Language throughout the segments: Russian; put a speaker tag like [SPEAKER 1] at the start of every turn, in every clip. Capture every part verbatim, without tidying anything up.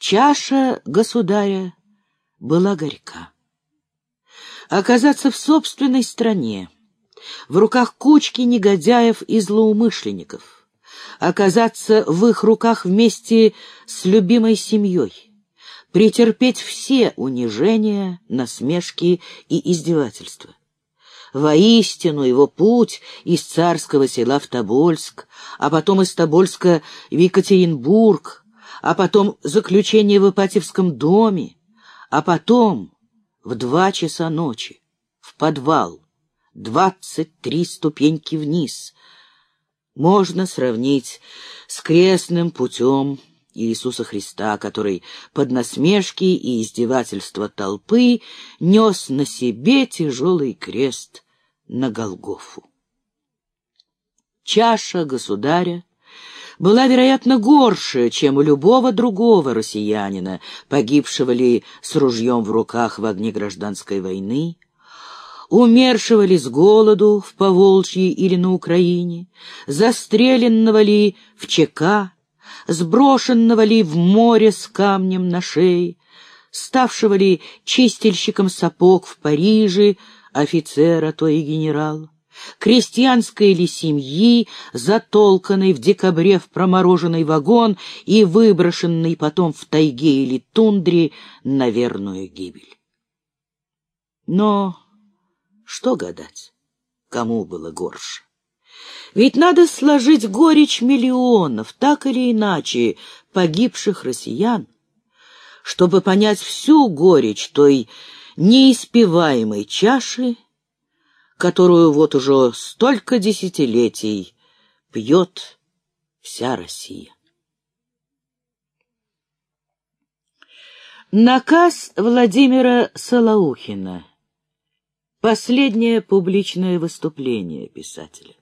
[SPEAKER 1] Чаша государя была горька. Оказаться в собственной стране, в руках кучки негодяев и злоумышленников, оказаться в их руках вместе с любимой семьей, претерпеть все унижения, насмешки и издевательства. Воистину его путь из царского села в Тобольск, а потом из Тобольска в Екатеринбург, а потом заключение в Ипатьевском доме, а потом в два часа ночи в подвал, двадцать три ступеньки вниз, можно сравнить с крестным путем Иисуса Христа, который под насмешки и издевательства толпы нес на себе тяжелый крест на Голгофу. Чаша государя была, вероятно, горше, чем у любого другого россиянина, погибшего ли с ружьем в руках в огне гражданской войны, умершего ли с голоду в Поволжье или на Украине, застреленного ли в ЧК, сброшенного ли в море с камнем на шее, ставшего ли чистильщиком сапог в Париже, офицера, то и генерал, крестьянской ли семьи, затолканной в декабре в промороженный вагон и выброшенной потом в тайге или тундре на верную гибель. Но что гадать, кому было горше? Ведь надо сложить горечь миллионов, так или иначе, погибших россиян, чтобы понять всю горечь той неиспиваемой чаши, которую вот уже столько десятилетий пьет вся Россия. Наказ Владимира Солоухина. Последнее публичное выступление писателя.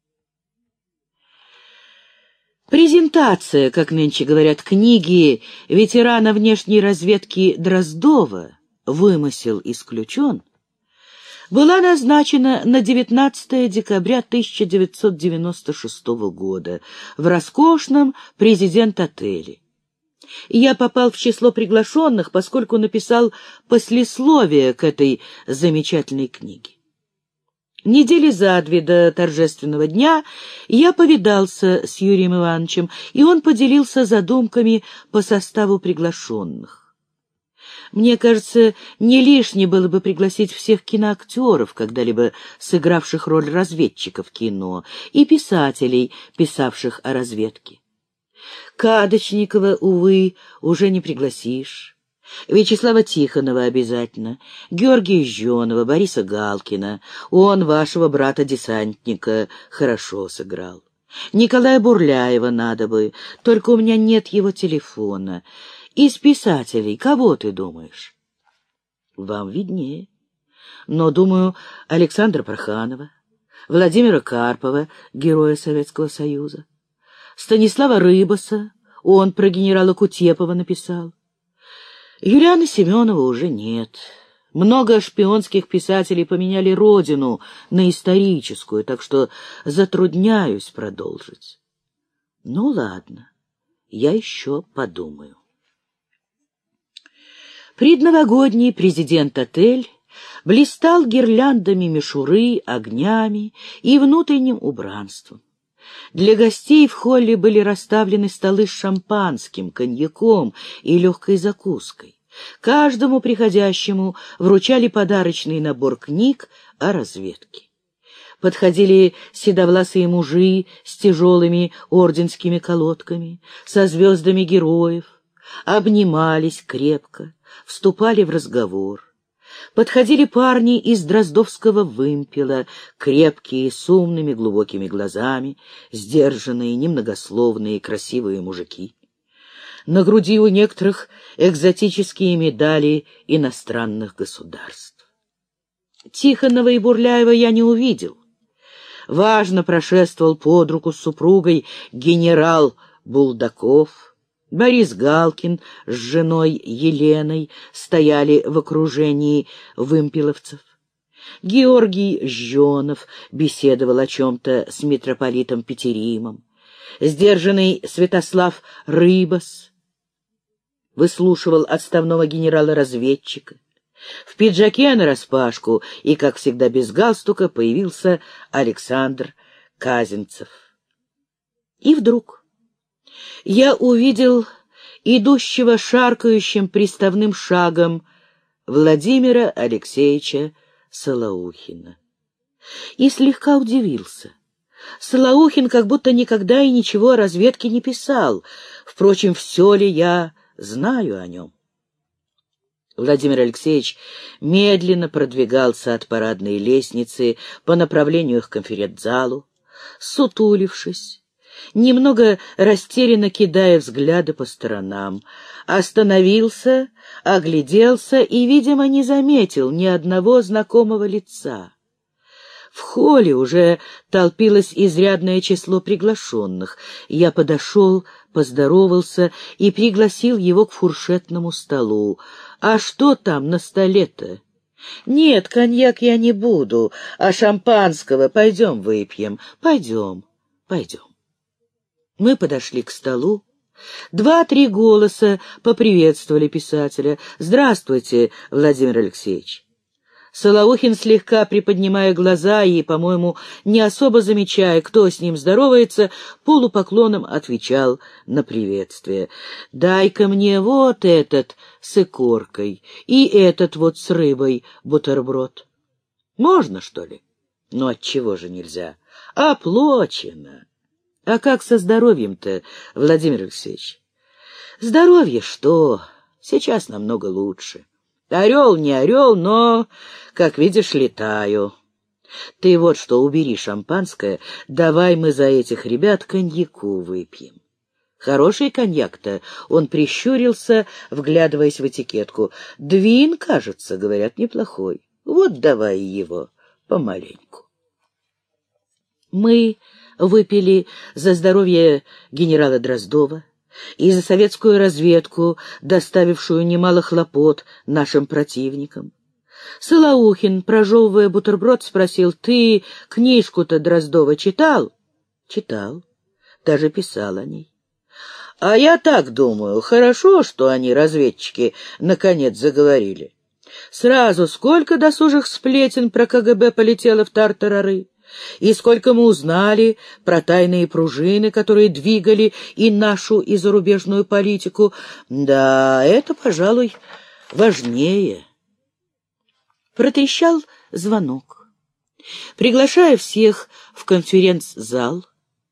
[SPEAKER 1] Презентация, как нынче говорят, книги ветерана внешней разведки Дроздова «Вымысел исключен» была назначена на девятнадцатое декабря тысяча девятьсот девяносто шестого года в роскошном президент-отеле. Я попал в число приглашенных, поскольку написал послесловие к этой замечательной книге. Недели за две до торжественного дня я повидался с Юрием Ивановичем, и он поделился задумками по составу приглашенных. Мне кажется, не лишне было бы пригласить всех киноактеров, когда-либо сыгравших роль разведчиков в кино, и писателей, писавших о разведке. Кадочникова, увы, уже не пригласишь. Вячеслава Тихонова обязательно, Георгия Жжёнова, Бориса Галкина. Он вашего брата-десантника хорошо сыграл. Николая Бурляева надо бы, только у меня нет его телефона. Из писателей кого ты думаешь? Вам виднее. Но, думаю, Александра Проханова, Владимира Карпова, героя Советского Союза, Станислава Рыбаса, он про генерала Кутепова написал. Юлиана Семенова уже нет. Много шпионских писателей поменяли родину на историческую, так что затрудняюсь продолжить. Ну, ладно, я еще подумаю. Предновогодний президент-отель блистал гирляндами мишуры, огнями и внутренним убранством. Для гостей в холле были расставлены столы с шампанским, коньяком и легкой закуской. Каждому приходящему вручали подарочный набор книг о разведке. Подходили седовласые мужи с тяжелыми орденскими колодками, со звездами героев, обнимались крепко, вступали в разговор. Подходили парни из дроздовского вымпела, крепкие, с умными глубокими глазами, сдержанные, немногословные, красивые мужики. На груди у некоторых экзотические медали иностранных государств. Тихонова и Бурляева я не увидел. Важно прошествовал под руку с супругой генерал Булдаков. Борис Галкин с женой Еленой стояли в окружении вымпеловцев. Георгий Жжёнов беседовал о чем-то с митрополитом Петеримом. Сдержанный Святослав Рыбас выслушивал отставного генерала-разведчика. В пиджаке нараспашку и, как всегда, без галстука появился Александр Казинцев. И вдруг я увидел идущего шаркающим приставным шагом Владимира Алексеевича Солоухина. И слегка удивился. Солоухин как будто никогда и ничего о разведке не писал. Впрочем, все ли я знаю о нем? Владимир Алексеевич медленно продвигался от парадной лестницы по направлению к конференц-залу, сутулившись, немного растерянно кидая взгляды по сторонам, остановился, огляделся и, видимо, не заметил ни одного знакомого лица. В холле уже толпилось изрядное число приглашенных. Я подошел, поздоровался и пригласил его к фуршетному столу. «А что там на столе-то?» «Нет, коньяк я не буду, а шампанского пойдем выпьем». «Пойдем, пойдем». Мы подошли к столу. Два-три голоса поприветствовали писателя. «Здравствуйте, Владимир Алексеевич». Солоухин, слегка приподнимая глаза и, по-моему, не особо замечая, кто с ним здоровается, полупоклоном отвечал на приветствие. «Дай-ка мне вот этот с икоркой и этот вот с рыбой бутерброд». «Можно, что ли?» «Ну, отчего же нельзя? Оплачено». «А как со здоровьем-то, Владимир Алексеевич?» «Здоровье что? Сейчас намного лучше. Орел не орел, но, как видишь, летаю. Ты вот что, убери шампанское, давай мы за этих ребят коньяку выпьем». «Хороший коньяк-то», — он прищурился, вглядываясь в этикетку. «Двин, кажется, говорят, неплохой. Вот давай его помаленьку». Мы выпили за здоровье генерала Дроздова и за советскую разведку, доставившую немало хлопот нашим противникам. Солоухин, прожевывая бутерброд, спросил: «Ты книжку-то Дроздова читал?» «Читал. Даже писал о ней». «А я так думаю, хорошо, что они, разведчики, наконец заговорили. Сразу сколько досужих сплетен про ка гэ бэ полетело в тартарары. И сколько мы узнали про тайные пружины, которые двигали и нашу, и зарубежную политику. Да, это, пожалуй, важнее». Протрещал звонок. Приглашая всех в конференц-зал,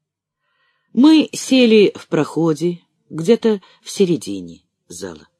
[SPEAKER 1] мы сели в проходе, где-то в середине зала.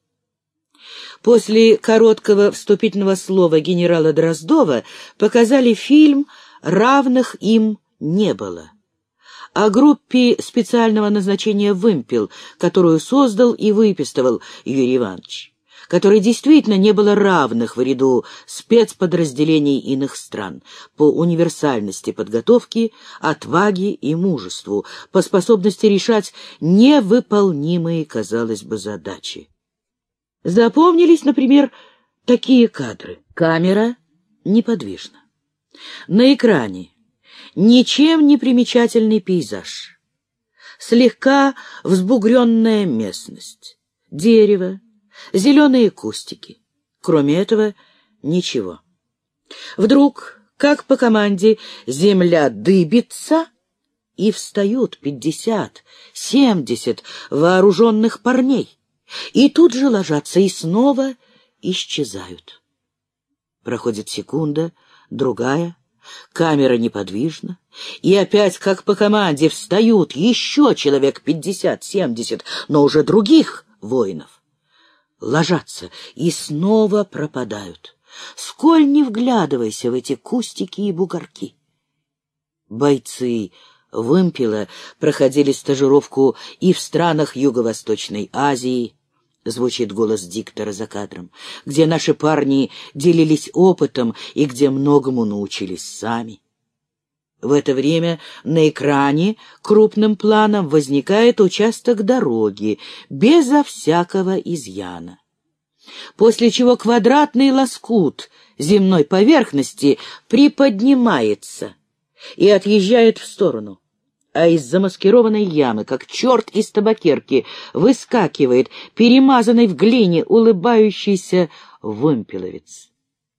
[SPEAKER 1] После короткого вступительного слова генерала Дроздова показали фильм «Равных им не было» о группе специального назначения «Вымпел», которую создал и выписывал Юрий Иванович, которой действительно не было равных в ряду спецподразделений иных стран по универсальности подготовки, отваге и мужеству, по способности решать невыполнимые, казалось бы, задачи. Запомнились, например, такие кадры. Камера неподвижна. На экране ничем не примечательный пейзаж. Слегка взбугренная местность. Дерево, зеленые кустики. Кроме этого, ничего. Вдруг, как по команде, земля дыбится, и встают пятьдесят, семьдесят вооруженных парней. И тут же ложатся и снова исчезают. Проходит секунда, другая, камера неподвижна, и опять, как по команде, встают еще человек пятьдесят-семьдесят, но уже других воинов. Ложатся и снова пропадают. Сколь не вглядывайся в эти кустики и бугорки. Бойцы «Вымпела» проходили стажировку и в странах Юго-Восточной Азии, звучит голос диктора за кадром, где наши парни делились опытом и где многому научились сами. В это время на экране крупным планом возникает участок дороги, безо всякого изъяна. После чего квадратный лоскут земной поверхности приподнимается и отъезжает в сторону. а из замаскированной ямы, как черт из табакерки, выскакивает перемазанный в глине улыбающийся вымпеловец.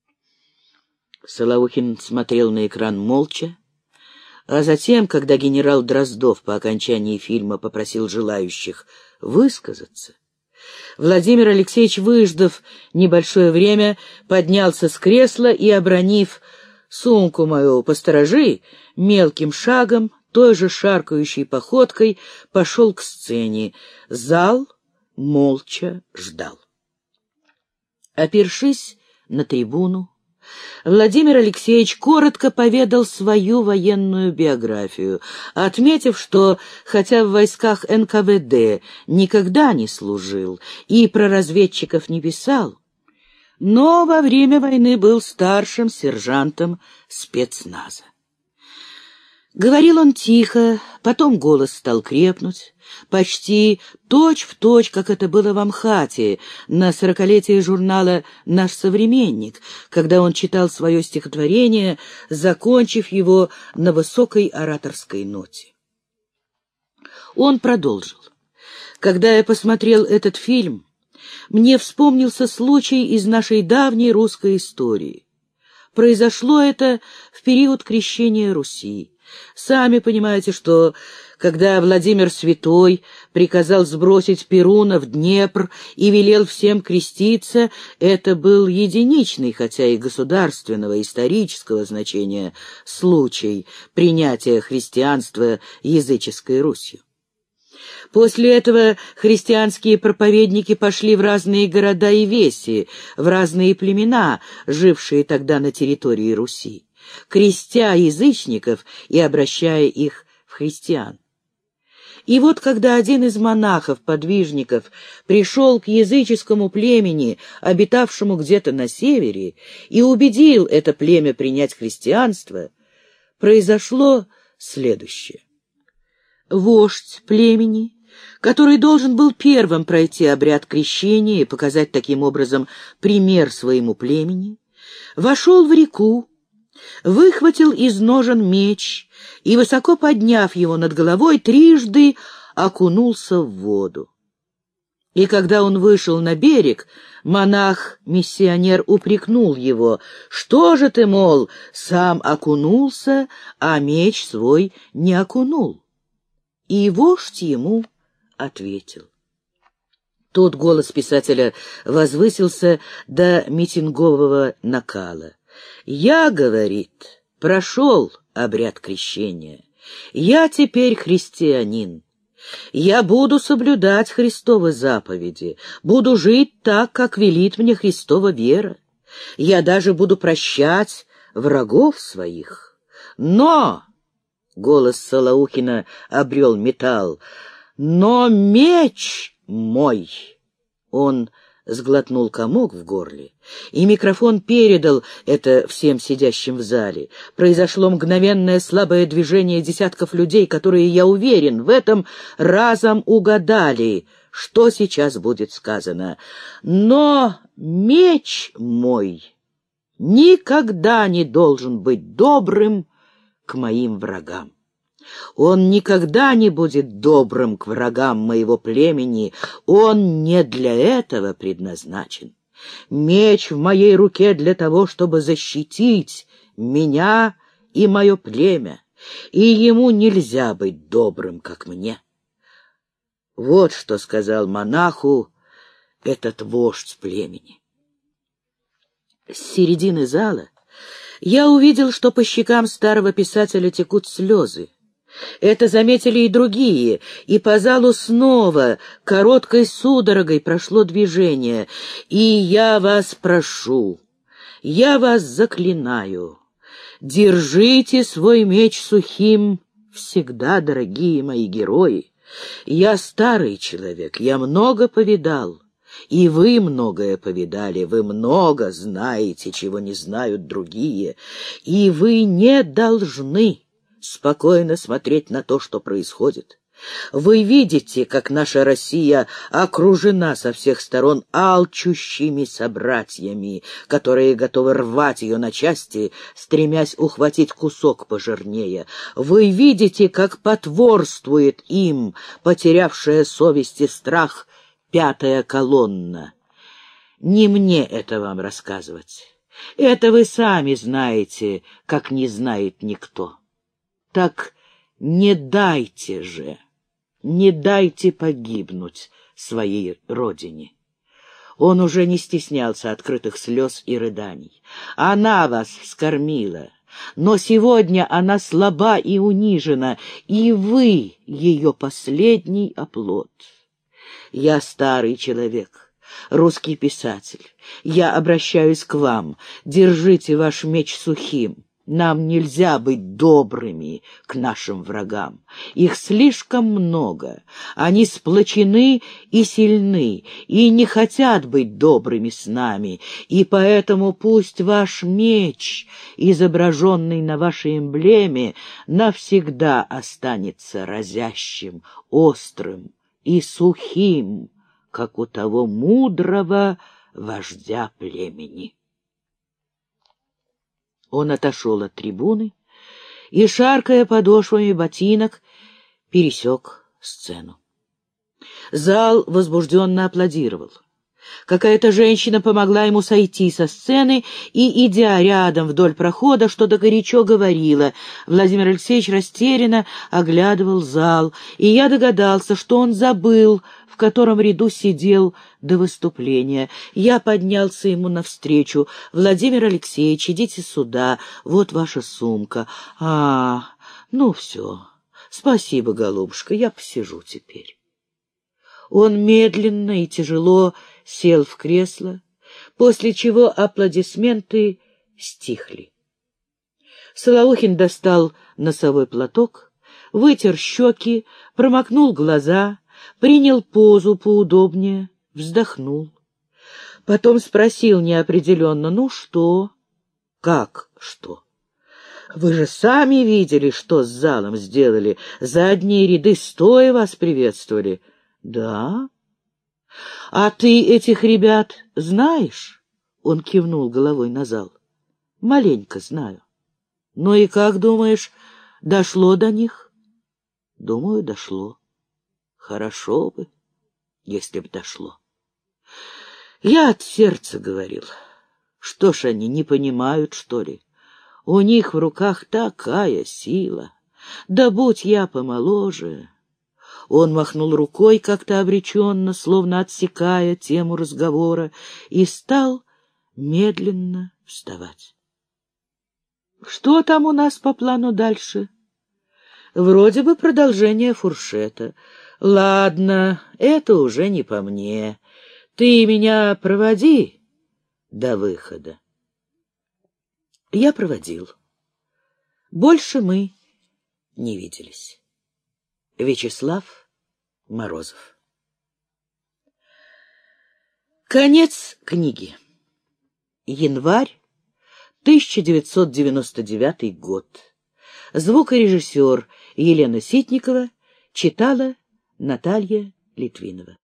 [SPEAKER 1] Солоухин смотрел на экран молча, а затем, когда генерал Дроздов по окончании фильма попросил желающих высказаться, Владимир Алексеевич, выждав небольшое время, поднялся с кресла и, обронив «сумку мою посторожи», мелким шагом, той же шаркающей походкой, пошел к сцене. Зал молча ждал. Опершись на трибуну, Владимир Алексеевич коротко поведал свою военную биографию, отметив, что, хотя в войсках эн ка вэ дэ никогда не служил и про разведчиков не писал, но во время войны был старшим сержантом спецназа. Говорил он тихо, потом голос стал крепнуть, почти точь-в-точь, как это было в Амхате, на сорокалетие журнала «Наш современник», когда он читал свое стихотворение, закончив его на высокой ораторской ноте. Он продолжил. «Когда я посмотрел этот фильм, мне вспомнился случай из нашей давней русской истории. Произошло это в период крещения Руси. Сами понимаете, что, когда Владимир Святой приказал сбросить Перуна в Днепр и велел всем креститься, это был единичный, хотя и государственного исторического значения, случай принятия христианства языческой Русью. После этого христианские проповедники пошли в разные города и веси, в разные племена, жившие тогда на территории Руси, крестя язычников и обращая их в христиан. И вот когда один из монахов-подвижников пришел к языческому племени, обитавшему где-то на севере, и убедил это племя принять христианство, произошло следующее. Вождь племени, который должен был первым пройти обряд крещения и показать таким образом пример своему племени, вошел в реку, выхватил из ножен меч и, высоко подняв его над головой, трижды окунулся в воду. И когда он вышел на берег, монах-миссионер упрекнул его: «Что же ты, мол, сам окунулся, а меч свой не окунул?» И вождь ему ответил. Тут голос писателя возвысился до митингового накала. «Я, — говорит, — прошел обряд крещения. Я теперь христианин. Я буду соблюдать Христовы заповеди, буду жить так, как велит мне Христова вера. Я даже буду прощать врагов своих. Но...» — голос Солоухина обрел металл. «Но меч мой!» Он сглотнул комок в горле, и микрофон передал это всем сидящим в зале. Произошло мгновенное слабое движение десятков людей, которые, я уверен, в этом разом угадали, что сейчас будет сказано. «Но меч мой никогда не должен быть добрым к моим врагам. Он никогда не будет добрым к врагам моего племени, он не для этого предназначен. Меч в моей руке для того, чтобы защитить меня и мое племя, и ему нельзя быть добрым, как мне». Вот что сказал монаху этот вождь племени. С середины зала я увидел, что по щекам старого писателя текут слезы. Это заметили и другие, и по залу снова короткой судорогой прошло движение. И я вас прошу, я вас заклинаю, держите свой меч сухим всегда, дорогие мои герои. Я старый человек, я много повидал, и вы многое повидали, вы много знаете, чего не знают другие, и вы не должны спокойно смотреть на то, что происходит. Вы видите, как наша Россия окружена со всех сторон алчущими собратьями, которые готовы рвать ее на части, стремясь ухватить кусок пожирнее. Вы видите, как потворствует им, потерявшая совесть и страх, пятая колонна. Не мне это вам рассказывать. Это вы сами знаете, как не знает никто. Так не дайте же, не дайте погибнуть своей родине. Он уже не стеснялся открытых слез и рыданий. Она вас вскормила, но сегодня она слаба и унижена, и вы ее последний оплот. Я старый человек, русский писатель. Я обращаюсь к вам. Держите ваш меч сухим. Нам нельзя быть добрыми к нашим врагам. Их слишком много. Они сплочены и сильны, и не хотят быть добрыми с нами. И поэтому пусть ваш меч, изображенный на вашей эмблеме, навсегда останется разящим, острым и сухим, как у того мудрого вождя племени. Он отошел от трибуны и, шаркая подошвами ботинок, пересек сцену. Зал возбужденно аплодировал. Какая-то женщина помогла ему сойти со сцены и, идя рядом вдоль прохода, что-то горячо говорила. Владимир Алексеевич растерянно оглядывал зал, и я догадался, что он забыл, в котором ряду сидел до выступления. Я поднялся ему навстречу. «Владимир Алексеевич, идите сюда, вот ваша сумка». «А, ну все, спасибо, голубушка, я посижу теперь». Он медленно и тяжело сел в кресло, после чего аплодисменты стихли. Солоухин достал носовой платок, вытер щеки, промокнул глаза, принял позу поудобнее, вздохнул. Потом спросил неопределенно: «Ну что?» «Как что?» «Вы же сами видели, что с залом сделали. Задние ряды стоя вас приветствовали». «Да? А ты этих ребят знаешь?» Он кивнул головой на зал. «Маленько знаю». «Ну и как думаешь, дошло до них?» «Думаю, дошло. Хорошо бы, если б дошло». Я от сердца говорил. Что ж они, не понимают, что ли? У них в руках такая сила. Да будь я помоложе... Он махнул рукой как-то обреченно, словно отсекая тему разговора, и стал медленно вставать. «Что там у нас по плану дальше?» «Вроде бы продолжение фуршета. Ладно, это уже не по мне. Ты меня проводи до выхода». Я проводил. Больше мы не виделись. Вячеслав Морозов. Конец книги. Январь тысяча девятьсот девяносто девятый год. Звукорежиссер Елена Ситникова читала Наталья Литвинова.